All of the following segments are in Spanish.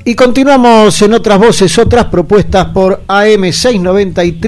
Y continuamos en Otras Voces, Otras Propuestas por AM690 y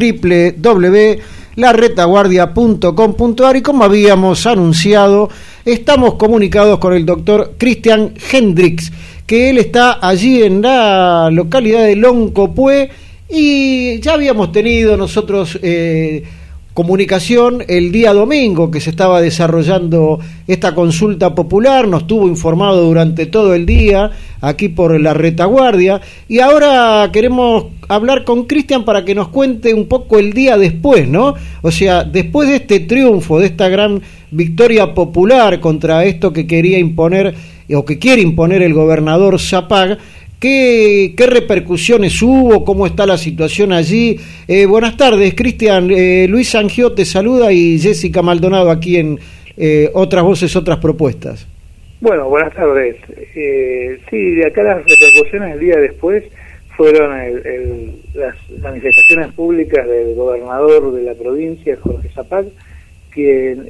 www.laretaguardia.com.ar. Y como habíamos anunciado, estamos comunicados con el doctor Cristian Hendricks, que él está allí en la localidad de Loncopué, y ya habíamos tenido nosotros comunicación el día domingo que se estaba desarrollando esta consulta popular. Nos tuvo informado durante todo el día aquí por la retaguardia, y ahora queremos hablar con Cristian para que nos cuente un poco el día después, ¿no? O sea, después de este triunfo, de esta gran victoria popular contra esto que quería imponer o que quiere imponer el gobernador Zapag, ¿qué repercusiones hubo? ¿Cómo está la situación allí? Buenas tardes, Cristian. Luis Sangió te saluda y Jessica Maldonado aquí en Otras Voces, Otras Propuestas. Bueno, buenas tardes. Sí, de acá las repercusiones el día después fueron las manifestaciones públicas del gobernador de la provincia, Jorge Zapag, quien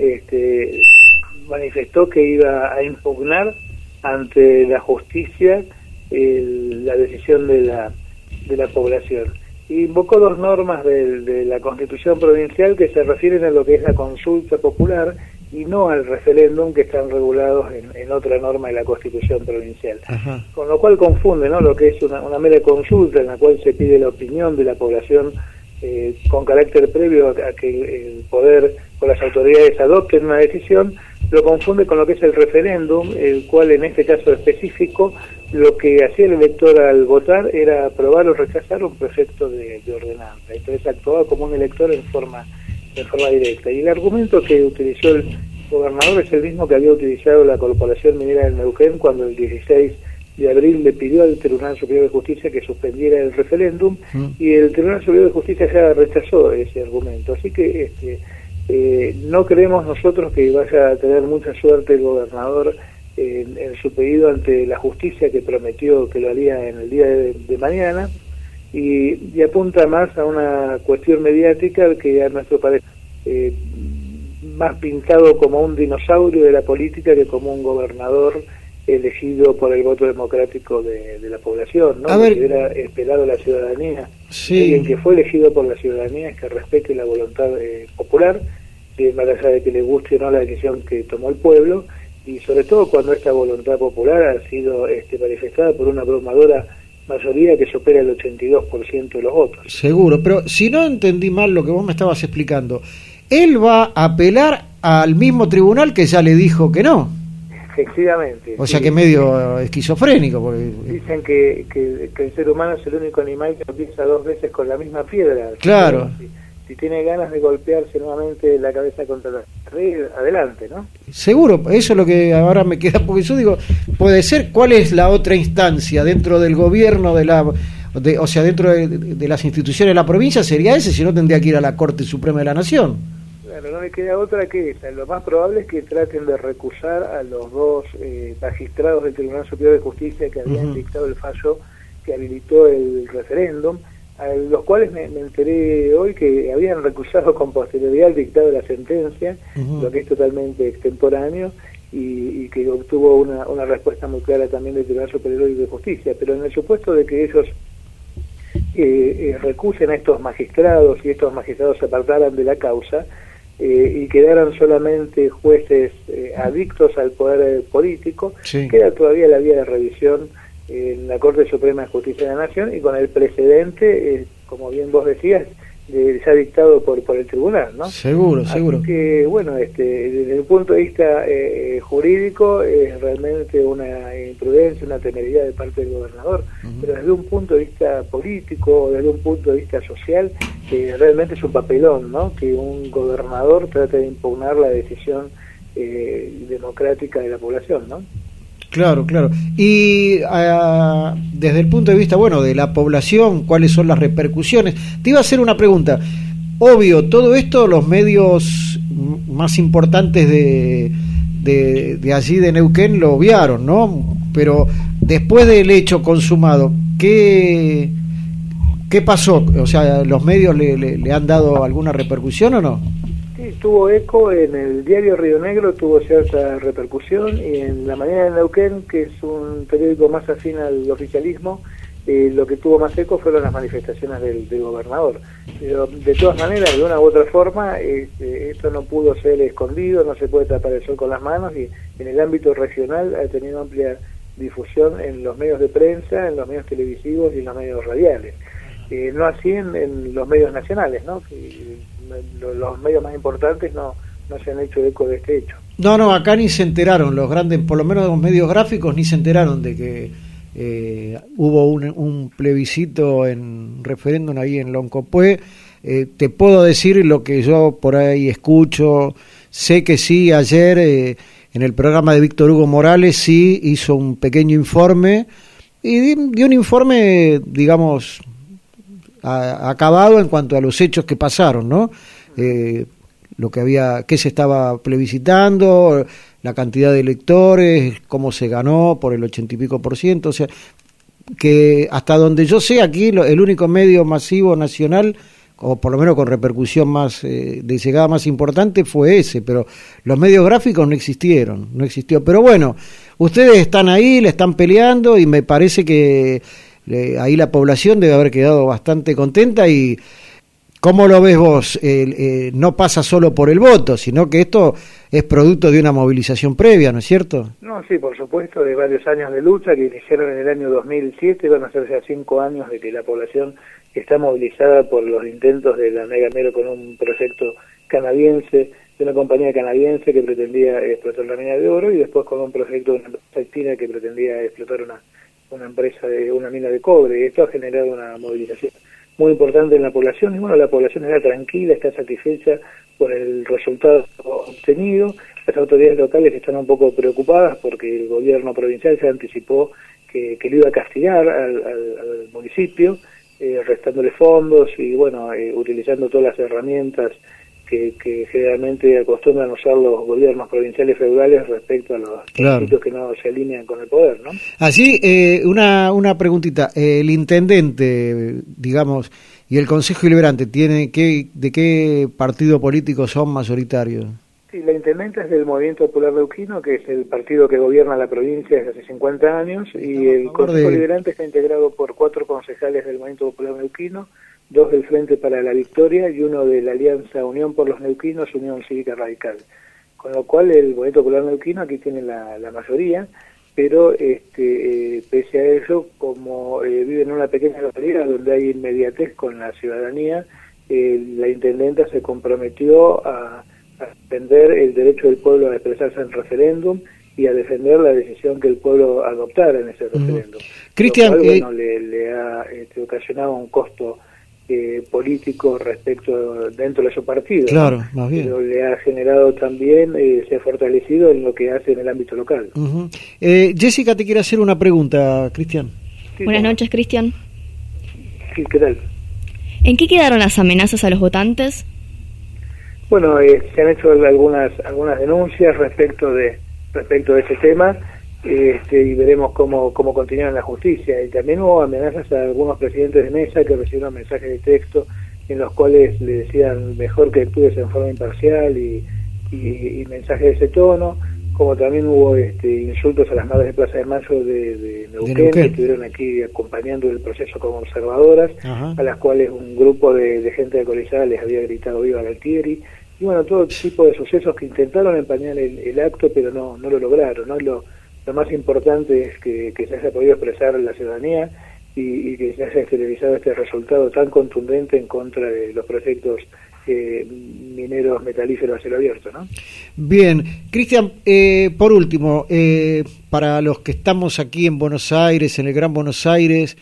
manifestó que iba a impugnar ante la justicia la decisión de la población. Invocó dos normas de la Constitución provincial que se refieren a lo que es la consulta popular y no al referéndum, que están regulados en otra norma de la Constitución provincial. Ajá. Con lo cual confunde, ¿no?, lo que es una mera consulta en la cual se pide la opinión de la población con carácter previo a que el poder o las autoridades adopten una decisión. Lo confunde con lo que es el referéndum, el cual en este caso específico lo que hacía el elector al votar era aprobar o rechazar un proyecto de ordenanza. Entonces actuaba como un elector en forma directa. Y el argumento que utilizó el gobernador es el mismo que había utilizado la Corporación Minera del Neuquén cuando el 16 de abril le pidió al Tribunal Superior de Justicia que suspendiera el referéndum, y el Tribunal Superior de Justicia ya rechazó ese argumento. Así que no creemos nosotros que vaya a tener mucha suerte el gobernador en su pedido ante la justicia, que prometió que lo haría en el día de mañana, y apunta más a una cuestión mediática que a nuestro parecer más pintado como un dinosaurio de la política que como un gobernador elegido por el voto democrático de la población, ¿no? Lo que hubiera esperado la ciudadanía. Sí. Alguien que fue elegido por la ciudadanía es que respete la voluntad popular, más allá de que le guste o no la decisión que tomó el pueblo, y sobre todo cuando esta voluntad popular ha sido manifestada por una abrumadora mayoría que supera el 82% de los votos. Seguro, pero si no entendí mal lo que vos me estabas explicando, él va a apelar al mismo tribunal que ya le dijo que no. Efectivamente. O sea, que medio esquizofrénico. Porque dicen que el ser humano es el único animal que piensa dos veces con la misma piedra. Claro. Si tiene ganas de golpearse nuevamente la cabeza contra la pared, adelante, ¿no? Seguro, eso es lo que ahora me queda, porque yo digo, puede ser, ¿cuál es la otra instancia dentro del gobierno o sea, dentro de las instituciones de la provincia? Sería ese, si no tendría que ir a la Corte Suprema de la Nación. Claro, no me queda otra que esa. Lo más probable es que traten de recusar a los dos magistrados del Tribunal Superior de Justicia que habían dictado el fallo que habilitó el referéndum, a los cuales me enteré hoy que habían recusado con posterioridad el dictado de la sentencia, lo que es totalmente extemporáneo, y que obtuvo una respuesta muy clara también del Tribunal Superior de Justicia. Pero en el supuesto de que ellos recusen a estos magistrados y estos magistrados se apartaran de la causa y quedaran solamente jueces adictos al poder político, sí, queda todavía la vía de revisión en la Corte Suprema de Justicia de la Nación, y con el precedente, como bien vos decías, ya dictado por el tribunal, ¿no? Seguro. Que bueno, desde el punto de vista jurídico es realmente una imprudencia, una temeridad de parte del gobernador, pero desde un punto de vista político, desde un punto de vista social, realmente es un papelón, ¿no?, que un gobernador trate de impugnar la decisión democrática de la población, ¿no? Claro. Y desde el punto de vista, de la población, ¿cuáles son las repercusiones? Te iba a hacer una pregunta. Obvio, todo esto los medios más importantes de allí de Neuquén lo obviaron, ¿no? Pero después del hecho consumado, ¿qué pasó? O sea, ¿los medios le han dado alguna repercusión o no? Sí, Sí, tuvo eco en el diario Río Negro, tuvo cierta repercusión, y en La Mañana de Neuquén, que es un periódico más afín al oficialismo, lo que tuvo más eco fueron las manifestaciones del gobernador. Pero de todas maneras, de una u otra forma, esto no pudo ser escondido, no se puede tapar el sol con las manos, y en el ámbito regional ha tenido amplia difusión en los medios de prensa, en los medios televisivos y en los medios radiales. No así en los medios nacionales, ¿no? Que los medios más importantes no se han hecho eco de este hecho. No, acá ni se enteraron, los grandes, por lo menos los medios gráficos, ni se enteraron de que hubo un plebiscito en referéndum ahí en Loncopué. Te puedo decir lo que yo por ahí escucho, sé que sí, ayer en el programa de Víctor Hugo Morales sí hizo un pequeño informe, y dio un informe, digamos, acabado en cuanto a los hechos que pasaron, ¿no? Lo que había, qué se estaba plebiscitando, la cantidad de electores, cómo se ganó por el 80 y pico %, o sea, que hasta donde yo sé aquí el único medio masivo nacional, o por lo menos con repercusión más de llegada más importante, fue ese, pero los medios gráficos no existió. Pero bueno, ustedes están ahí, le están peleando, y me parece que ahí la población debe haber quedado bastante contenta. Y ¿cómo lo ves vos? No pasa solo por el voto, sino que esto es producto de una movilización previa, ¿no es cierto? No, sí, por supuesto, de varios años de lucha que iniciaron en el año 2007, van a ser ya 5 años de que la población está movilizada por los intentos de la Mega Mero con un proyecto canadiense, de una compañía canadiense que pretendía explotar la mina de oro, y después con un proyecto de una empresa china que pretendía explotar una empresa de una mina de cobre. Y esto ha generado una movilización muy importante en la población, y bueno, la población está tranquila, está satisfecha por el resultado obtenido. Las autoridades locales están un poco preocupadas porque el gobierno provincial se anticipó que lo iba a castigar al municipio, restándole fondos y bueno, utilizando todas las herramientas que generalmente acostumbran usar los gobiernos provinciales feudales respecto a los municipios que no se alinean con el poder, ¿no? Así, una preguntita, el intendente, digamos, y el Consejo Deliberante, ¿de qué partido político son mayoritarios? Sí, la intendenta es del Movimiento Popular Neuquino, que es el partido que gobierna la provincia desde hace 50 años, y el Consejo Deliberante está integrado por 4 concejales del Movimiento Popular Neuquino, 2 del Frente para la Victoria y 1 de la Alianza Unión por los Neuquinos, Unión Cívica Radical. Con lo cual el Movimiento Popular Neuquino aquí tiene la mayoría, pero pese a eso, como vive en una pequeña localidad donde hay inmediatez con la ciudadanía, la intendenta se comprometió a defender el derecho del pueblo a expresarse en referéndum y a defender la decisión que el pueblo adoptara en ese referéndum. Cristian, bueno, le ha ocasionado un costo político respecto dentro de su partido, claro, ¿no? Más bien. Pero le ha generado también, se ha fortalecido en lo que hace en el ámbito local. Jessica te quiere hacer una pregunta, Cristian. Sí, Buenas noches, Cristian. Sí, ¿qué tal? ¿En qué quedaron las amenazas a los votantes? Bueno, se han hecho algunas denuncias respecto de ese tema, y veremos cómo continúa en la justicia. Y también hubo amenazas a algunos presidentes de mesa que recibieron mensajes de texto en los cuales le decían mejor que actúes en forma imparcial y mensajes de ese tono, como también hubo insultos a las madres de Plaza de Mayo de Neuquén, que estuvieron aquí acompañando el proceso como observadoras. Ajá. A las cuales un grupo de gente alcoholizada les había gritado viva Galtieri, y bueno, todo tipo de sucesos que intentaron empañar el acto, pero no lo lograron, ¿no? Lo más importante es que se haya podido expresar la ciudadanía y que se haya exteriorizado este resultado tan contundente en contra de los proyectos mineros metalíferos a cielo abierto, ¿no? Bien, Cristian, por último, para los que estamos aquí en Buenos Aires, en el Gran Buenos Aires,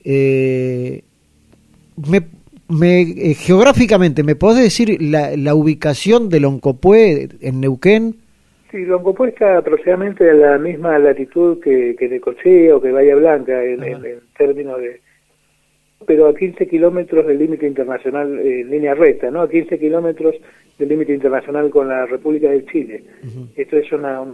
geográficamente, ¿me podés decir la ubicación de Loncopué en Neuquén? Sí, Loncopué está aproximadamente a la misma latitud que Necochea o que Bahía Blanca en términos de... pero a 15 kilómetros del límite internacional en línea recta, ¿no? A 15 kilómetros del límite internacional con la República del Chile. Esto es una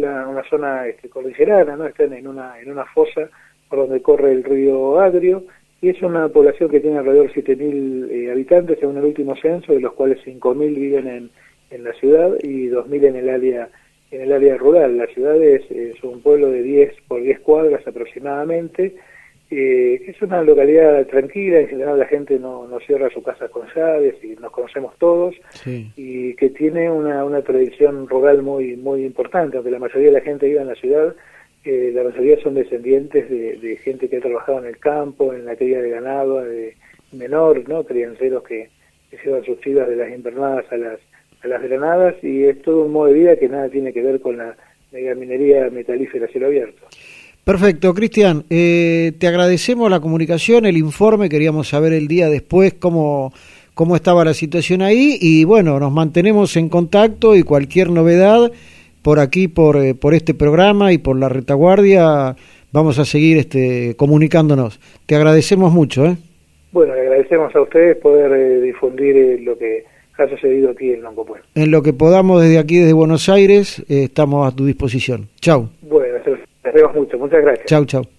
zona cordillerana, ¿no? Están en una fosa por donde corre el río Agrio, y es una población que tiene alrededor de 7.000 habitantes según el último censo, de los cuales 5.000 viven en la ciudad y 2.000 en el área rural. La ciudad es un pueblo de 10 por 10 cuadras aproximadamente, es una localidad tranquila, en general la gente no cierra su casa con llaves y nos conocemos todos, sí. Y que tiene una tradición rural muy importante, aunque la mayoría de la gente vive en la ciudad, la mayoría son descendientes de gente que ha trabajado en el campo, en la cría de ganado, de menor, ¿no? Crianceros que llevan sus chivas de las invernadas a las granadas, y es todo un modo de vida que nada tiene que ver con la megaminería metalífera a cielo abierto. Perfecto, Cristian, te agradecemos la comunicación, el informe, queríamos saber el día después cómo estaba la situación ahí, y bueno, nos mantenemos en contacto, y cualquier novedad por aquí, por este programa y por la retaguardia, vamos a seguir comunicándonos. Te agradecemos mucho. Bueno, le agradecemos a ustedes poder difundir lo que ha sucedido aquí en Loncopué. En lo que podamos desde aquí, desde Buenos Aires, estamos a tu disposición. Chau. Bueno, les vemos mucho. Muchas gracias. Chau.